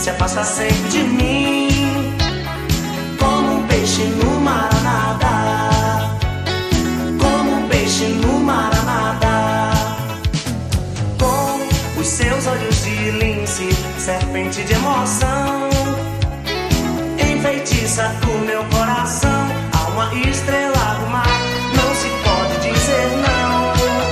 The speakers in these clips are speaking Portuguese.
se afasta sempre de mim, como um peixe no mar a nadar, como um peixe no mar a nadar. Com os seus olhos de lince, serpente de emoção, enfeitiça o meu coração. Há uma estrela do mar, não se pode dizer não.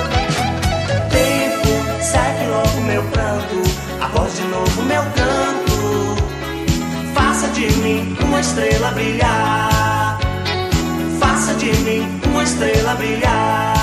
Tempo, segue logo meu pranto, acorde de novo meu canto. Faça de mim uma estrela brilhar, faça de mim uma estrela brilhar.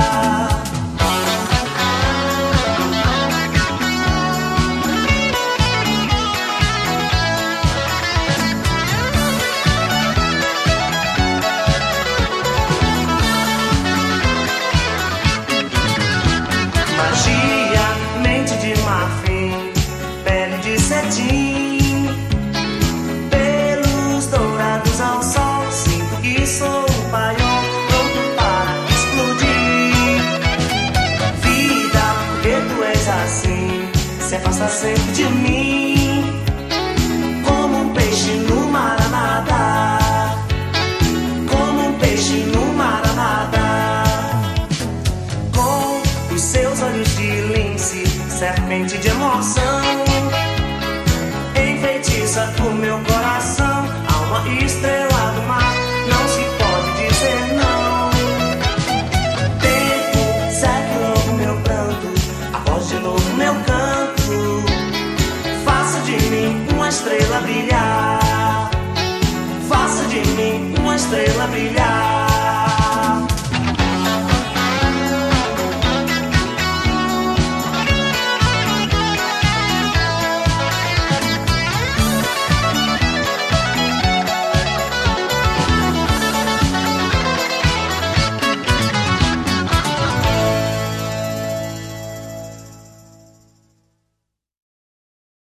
Magia, mente de marfim, pele de cetim, pelos dourados ao sol. Sinto que sou um paiol pronto para explodir. Vida, porque tu és assim, se afasta sempre de mim, como um peixe no mar a nadar, como um peixe no mar a nadar. Com os seus olhos de lince, serpente de emoção, enfeitiça o meu coração. Há uma estrela do mar, não se pode dizer não. Tempo, segue logo meu pranto, acorde de novo meu canto. Faça de mim uma estrela brilhar, faça de mim uma estrela brilhar.